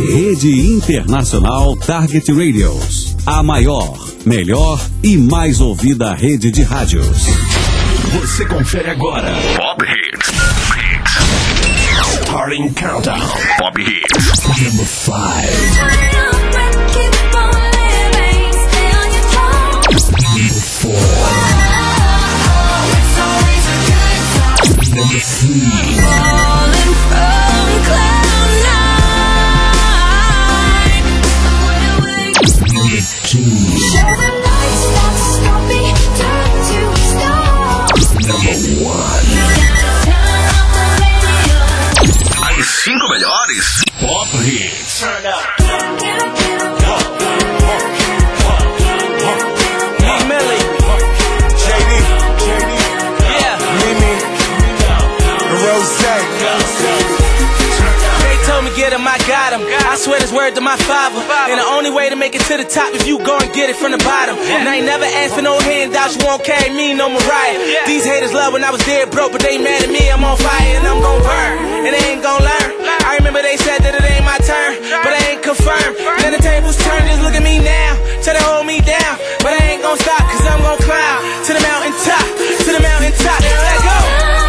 Rede Internacional Target Radios. A maior, melhor e mais ouvida rede de rádios. Você confere agora. Pop Hits. Starting Countdown. Pop Hits. Number 5. Number 4. Number 3. Falling from cloud 9. Number 2. Number 1. As 5 melhores Pop Hits. Turn up. Get him, I got him. I swear this word to my father. And the only way to make it to the top if you go and get it from the bottom. And I ain't never asked for no handouts. You won't carry me, no Mariah. These haters love when I was dead broke, but they mad at me. I'm on fire and I'm gon' burn. And they ain't gon' learn. I remember they said that it ain't my turn, but I ain't confirmed. Then the tables turn, just look at me now. Try to hold me down, but I ain't gon' stop, cause I'm gon' climb to the mountain top, to the mountain top. Let's go.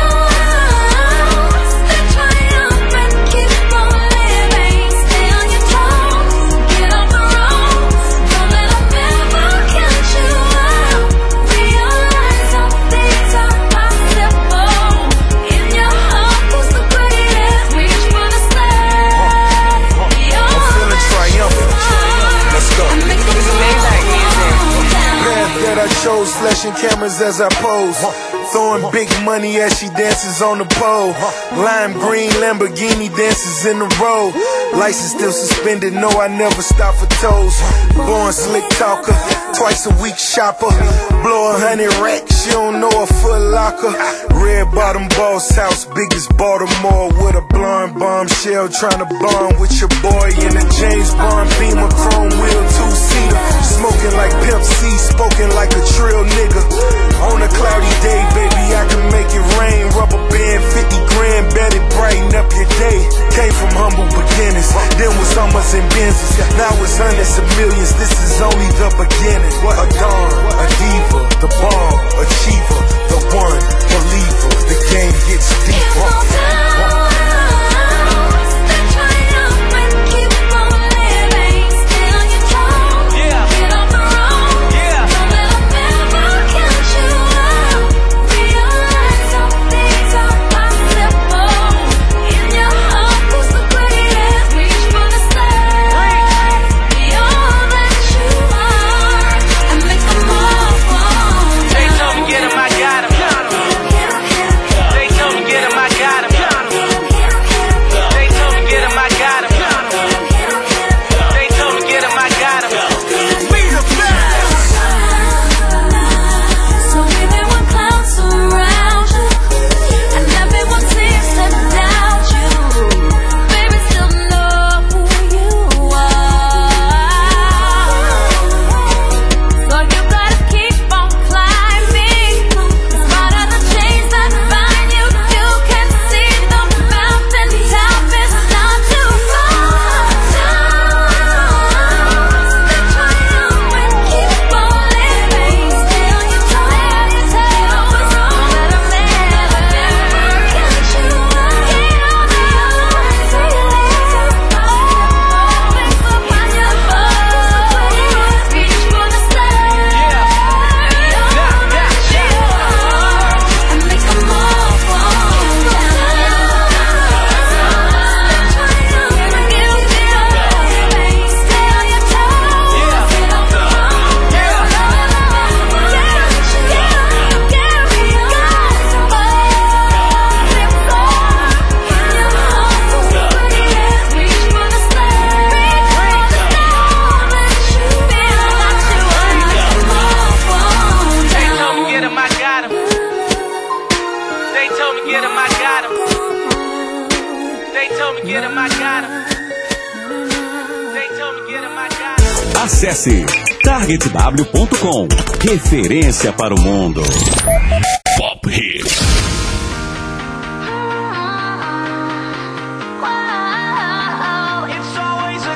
I chose flashing cameras as I pose, throwing big money as she dances on the pole. Lime green Lamborghini dances in the road. License still suspended, no, I never stop for toes. Born slick talker, twice a week shopper. Blow 100 racks, you don't know a Foot Locker. Red bottom boss house, biggest Baltimore, with a blonde bombshell trying to bond with your boy in a James Bond Beamer, chrome wheel, 2-seater. Smoking like Pimp C, spoken like a trill nigga. On a cloudy day, baby, I can make it rain. Rubber band, 50 grand, bet it brighten up your day. Came from humble beginnings, then was Hummers and Benzes. Now it's hundreds of millions, this is only the beginning. A dawn, a diva, the bomb, achiever, the one, believer. The game gets deeper. Acesse targetw.com, referência para o mundo. Pop Hits. It's always a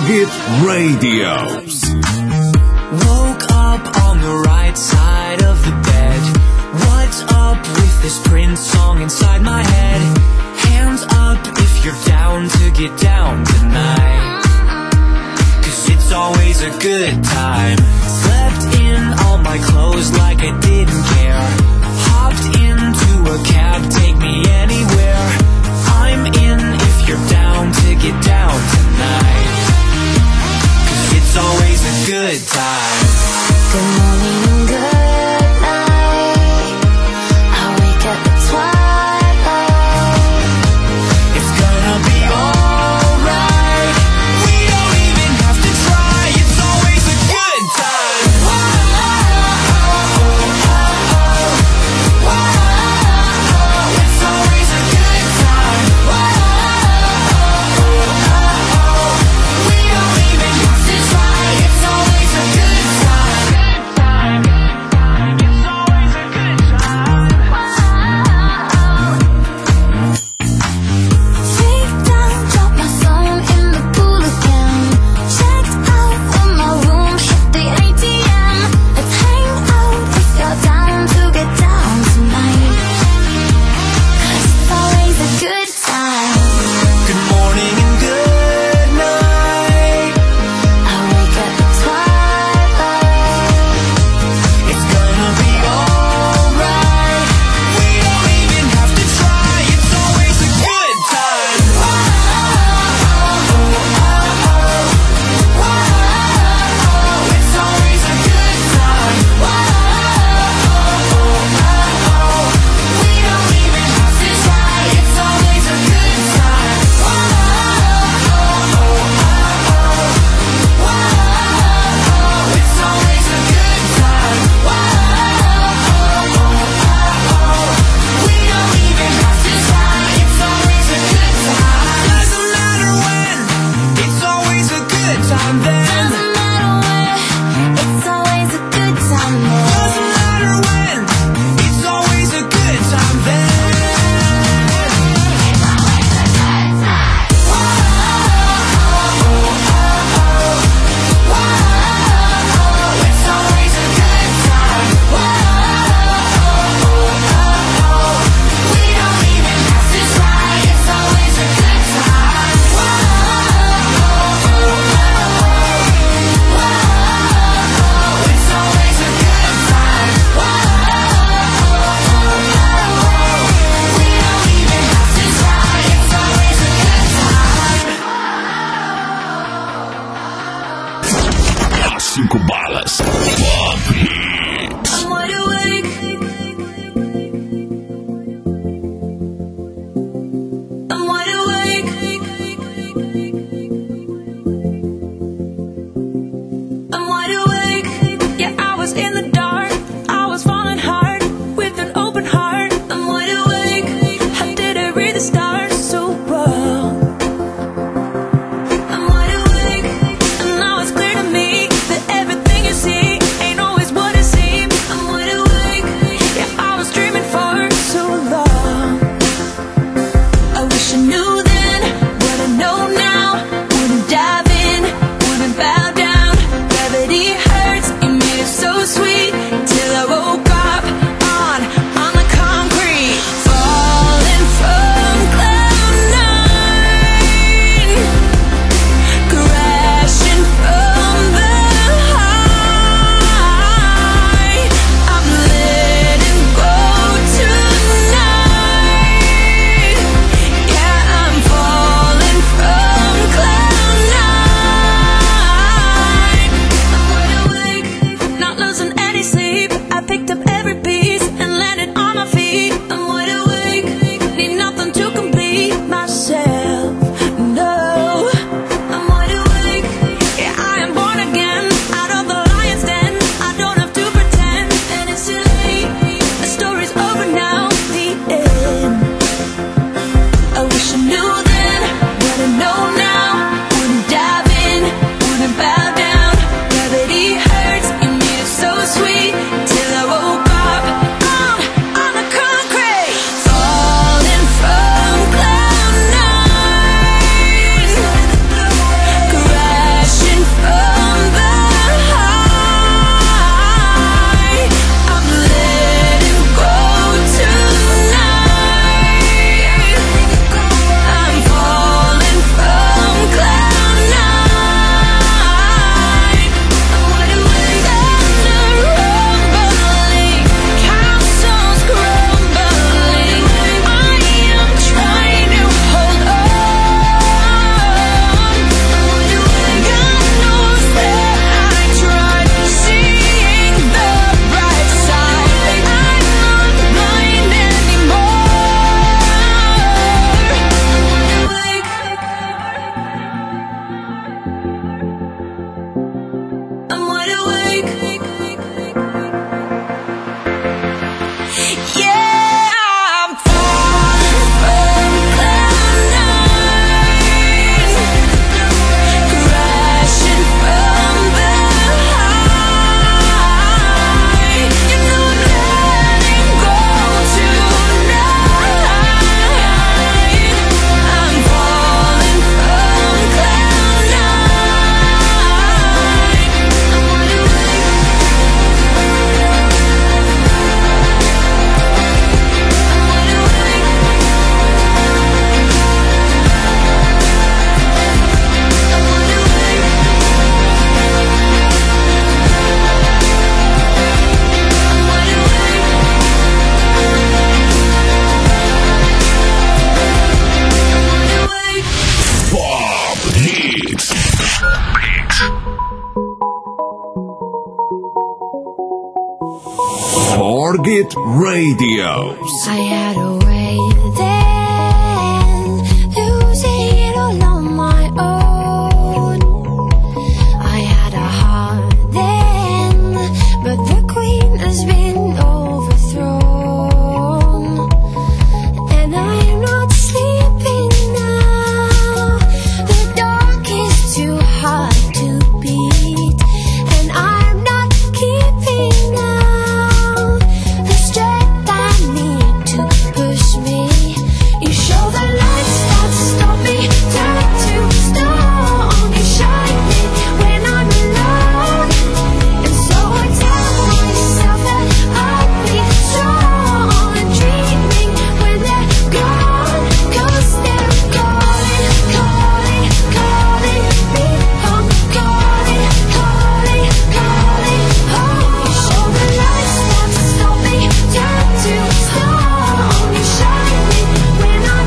Target Radios. Woke up on the right side of the bed. What's up with this Prince song inside my head? Hands up if you're down to get down tonight. 'Cause it's always a good time. Slept in all my clothes like I didn't care. Hopped into a cab, take me anywhere. I'm in if you're down to get down tonight. 'Cause it's always a good time. Good morning and good night. I wake up at twilight. It's gonna be alright. We don't even have to try. It's always a good time. It's always a good time. We don't even have to try. It's always a good time. It's always a good time. Take down, drop my phone in the pool again. Checked out of my room, hit the ATM. Let's hang out if you're down to get down tonight. 'Cause it's always a good time. Good morning and good night. I wake up at twilight. It's gonna be alright. We don't even have to try. It's always a good time. It's always a good time. We don't even have to try. It's always a good time. It's always a good time. We don't even have to try. It's always a good time. Doesn't matter when. It's always a good time then. Doesn't matter where, it's always a good time there. Doesn't matter when. It's always a good time then. It's always a good time. We don't even have to try. It's always a good time. It's always a good time. We don't even have to try. It's always a good time. As 5 balas. Pop Hits. I'm wide awake. I'm wide awake. I'm wide awake. Yeah, I was in the dark. I was falling hard with an open heart. I'm wide awake. How did I read the stars so well? I'm wide awake, and now it's clear to me that everything you see ain't always what it seems. I'm wide awake. Yeah, I was dreaming for so long. I wish I knew then what I know now. Wouldn't dive in, wouldn't bow down. Gravity hurts, you made it so sweet. Target Radio. I had a way then, losing it all on my own. I had a heart then, but the queen has been overthrown. And I am not sleeping now. The dark is too hard to beat, and I'm not keeping now the strength I need to push me. You show the lights that stop me, turn to stone. You shine me when I'm alone, and so I tell myself that I'll be strong. And dreaming when they're gone, 'cause they're calling, calling, calling me home, calling, calling, calling home. You show the lights that stop me, turn to stone. You shine me when I'm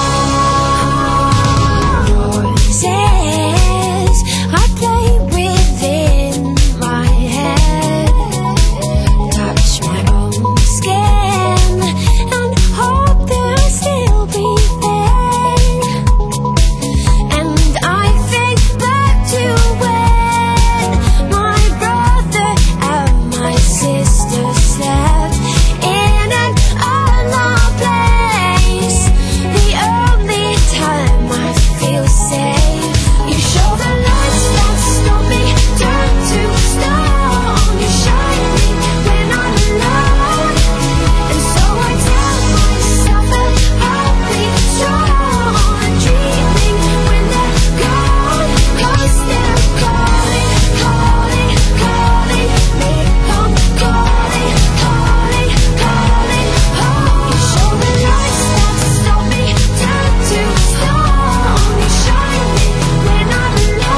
alone. Voices I play within my head, touch my own skin and hope that I'll still be there. And I think back to when my brother and my sister slept in an unknown place. The only time I feel safe. You show the lights that stop me, turn to stone. You shine me when I'm alone, and so I tell myself that I'll be strong. Dreaming when they're gone, 'cause they're calling, calling, calling me home, calling, calling, calling home. You show the lights that stop me, turn to stone. You shine me when I'm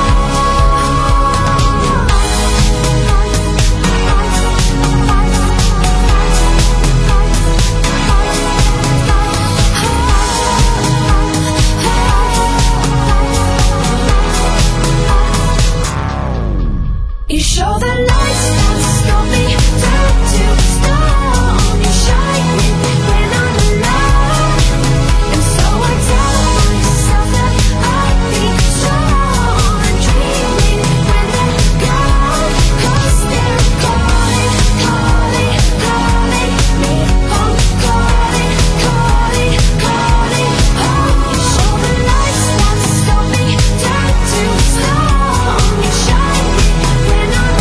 alone. You show the lights that stop me, turn to stone. You shine me when I'm alone, and so I tell myself that I'll be strong. Dreaming when they're gone, 'cause they're calling, calling, calling me home, calling, calling, calling home. You show the lights that stop me, turn to stone. You shine me when I'm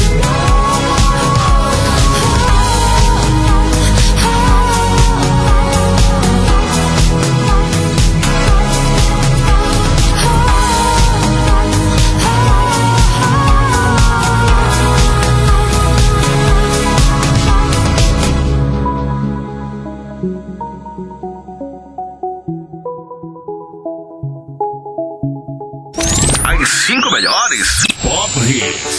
As 5 melhores Pop Hits.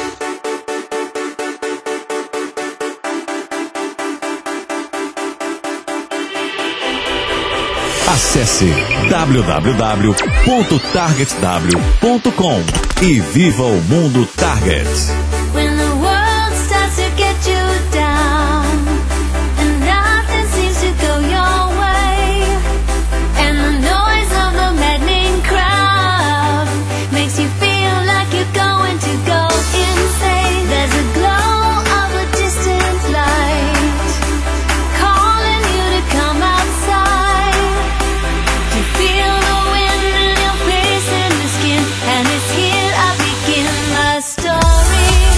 Acesse www.targetw.com e viva o mundo Target. When the world starts to get you down and nothing seems to go your way, and the noise of the maddening crowd makes you feel like you're going to go insane. There's a glow of a distant light calling you to come outside, to feel the wind in your face and your skin. And it's here I begin my story.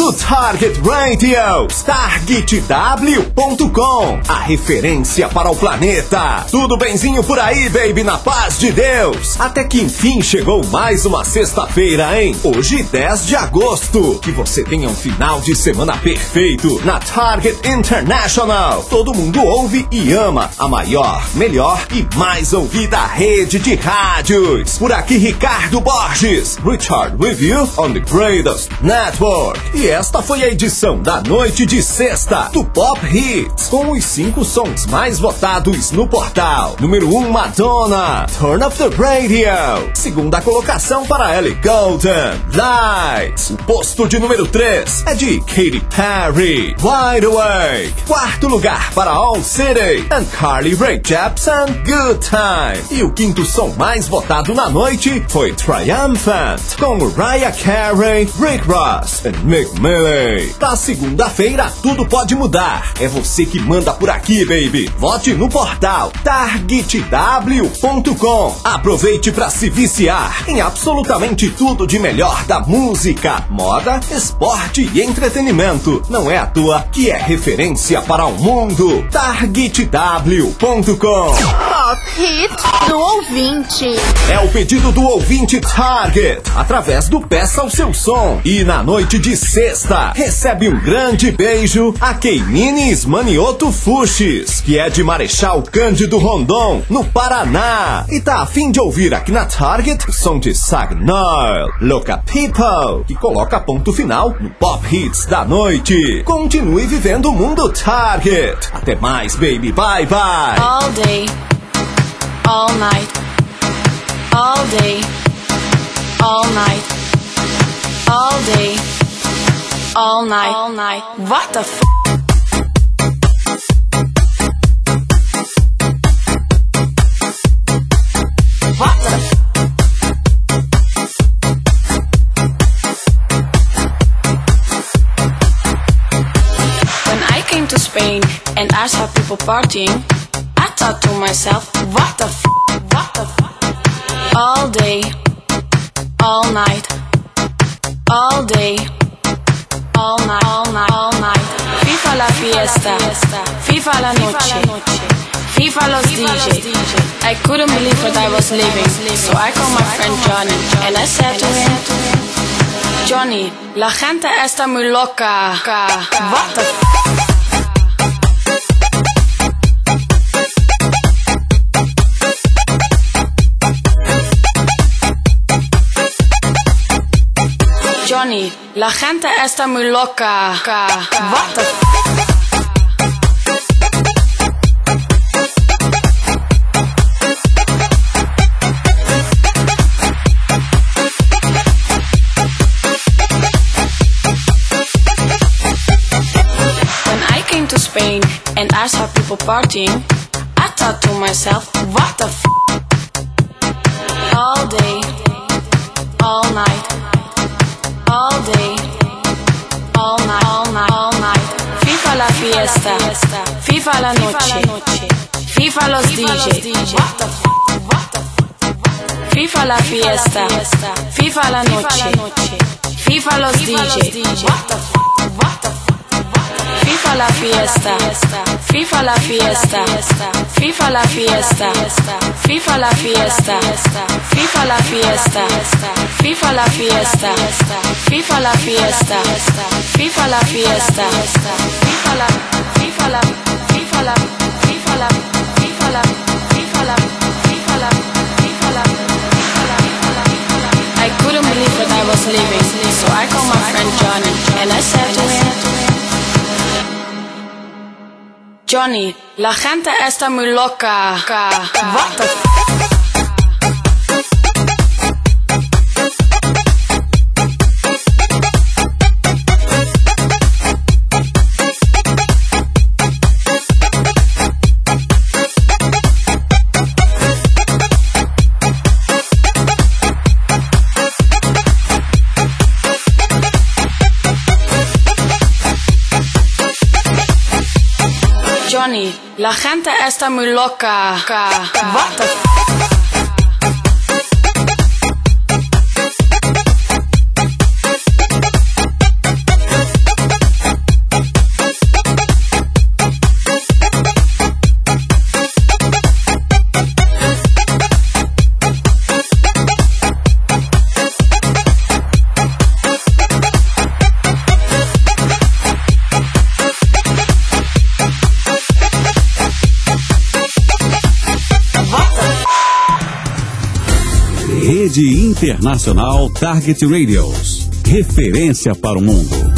do Target Radio. TargetW.com, a referência para o planeta. Tudo benzinho por aí, baby, na paz de Deus. Até que enfim chegou mais uma sexta-feira, hein? Hoje, 10 de agosto. Que você tenha um final de semana perfeito na Target International. Todo mundo ouve e ama a maior, melhor e mais ouvida rede de rádios. Por aqui, Ricardo Borges. Richard with you on the greatest network. E esta foi a edição da noite de sexta do Pop Hits, com os 5 sons mais votados no portal. Número 1, Madonna, Turn Up the Radio. Segunda colocação para Ellie Goulding, Lights. O posto de número 3 é de Katy Perry, Wide Awake. Quarto lugar para All City and Carly Rae Jepsen, Good Time. E o quinto som mais votado na noite foi Triumphant, com Mariah Carey, Rick Ross e Mick Miller. Na segunda-feira, tudo pode mudar. É você que manda por aqui, baby. Vote no portal TargetW.com. Aproveite para se viciar em absolutamente tudo de melhor da música, moda, esporte e entretenimento. Não é à toa que é referência para o mundo. TargetW.com. Pop Hits do ouvinte. É o pedido do ouvinte Target, através do Peça o Seu Som. E na noite de sexta, recebe um grande beijo a Keimines Manioto Fuxes, que é de Marechal Cândido Rondon, no Paraná. E tá a fim de ouvir aqui na Target o som de Sagnol, Louca People, que coloca ponto final no Pop Hits da noite. Continue vivendo o mundo Target. Até mais, baby. Bye, bye. All day, all night, all day, all night, all day, all night, all night. What the f***? What the f***? When I came to Spain and I saw people partying, I thought to myself, what the f***? What the f***? All day, all night, all day, all night, all night, all night. FIFA la fiesta, FIFA la noche, FIFA los DJ. I couldn't believe what I was living, so I called my friend Johnny and I said to him, Johnny, la gente está muy loca. What the f***? Johnny, la gente está muy loca. What the f***? When I came to Spain and I saw people partying, I thought to myself, what the f***? All day, all night, all day, all night, all night, all night. FIFA la fiesta, FIFA la noche, FIFA los DJ. What the f***? FIFA la fiesta, FIFA la noche, FIFA los DJ. What the f***? FIFA la fiesta, FIFA la fiesta, FIFA la fiesta, FIFA la fiesta, FIFA la fiesta, FIFA la fiesta, FIFA la fiesta, FIFA la fiesta, FIFA la, FIFA la, FIFA la, FIFA la, FIFA la, FIFA la, FIFA la, FIFA la. I couldn't believe what I was living, so I called my friend Johnny and I said to him, Johnny, la gente está muy loca. What the f***? Johnny, la gente está muy loca. What the f***? Rede Internacional Target Radios. Referência para o mundo.